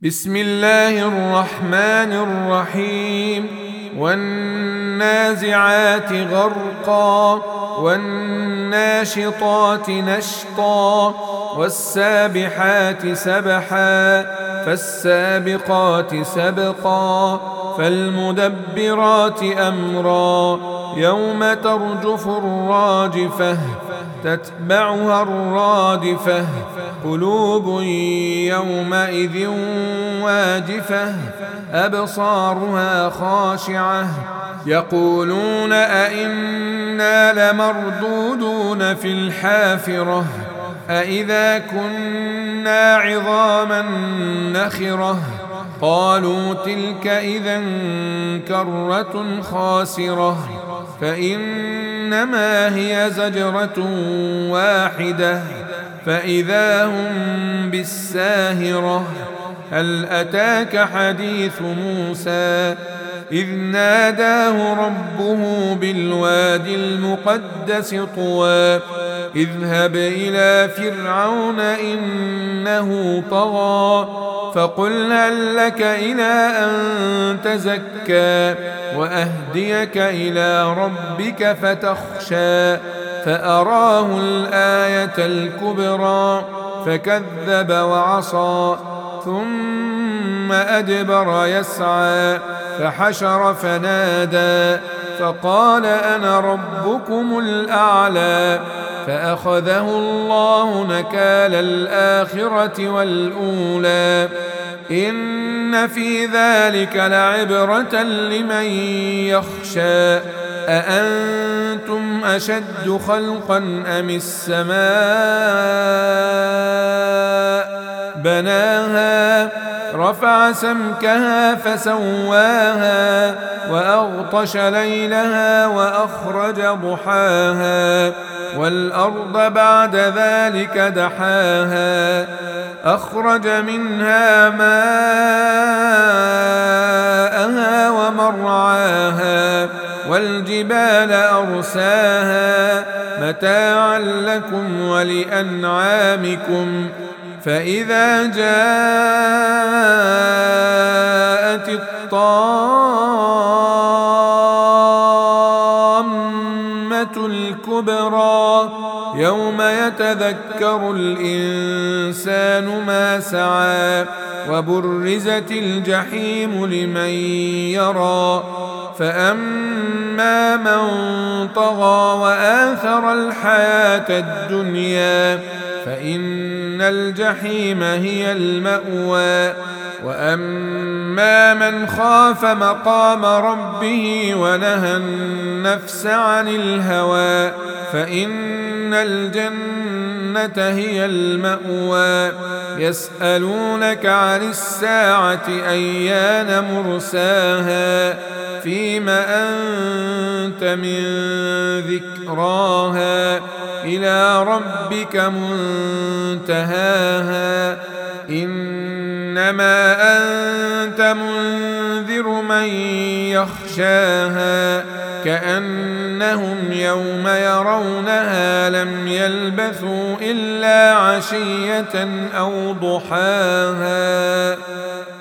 بسم الله الرحمن الرحيم والنازعات غرقا والناشطات نشطا والسابحات سبحا فالسابقات سبقا فالمدبرات أمرا يوم ترجف الراجفة تتبعها الرادفة قلوب يومئذ واجفة أبصارها خاشعة يقولون أئنا لمردودون في الحافرة أئذا كنا عظاما نخرة قالوا تلك إذا كرة خاسرة فإنما هي زجرة واحدة فإذا هم بالساهرة هل أتاك حديث موسى إذ ناداه ربه بالوادي المقدس طوى اذهب إلى فرعون إنه طغى فقل هل لك إلى أن تزكى وأهديك إلى ربك فتخشى فأراه الآية الكبرى فكذب وعصى ثم أدبر يسعى فحشر فنادى فقال أنا ربكم الأعلى فأخذه الله نكال الآخرة والأولى إن في ذلك لعبرة لمن يخشى أأنتم أشد خلقا أم السماء بناها رفع سمكها فسواها وأغطش ليلها وأخرج ضحاها والأرض بعد ذلك دحاها أخرج منها ماءها ومرعاها والجبال أرساها متاعا لكم ولأنعامكم فإذا جاءت الطامة الكبرى يوم يتذكر الإنسان ما سعى وبرزت الجحيم لمن يرى فأما من طغى وآثر الحياة الدنيا فإن الجحيم هي المأوى وأما من خاف مقام ربه ونهى النفس عن الهوى فإن الجنة هي المأوى يسألونك عن الساعة أيان مرساها فيم أنت من ذكراها إلى ربك منتهاها إنما أنت منذر من يخشاها كأنهم يوم يرونها لم يلبثوا إلا عشية أو ضحاها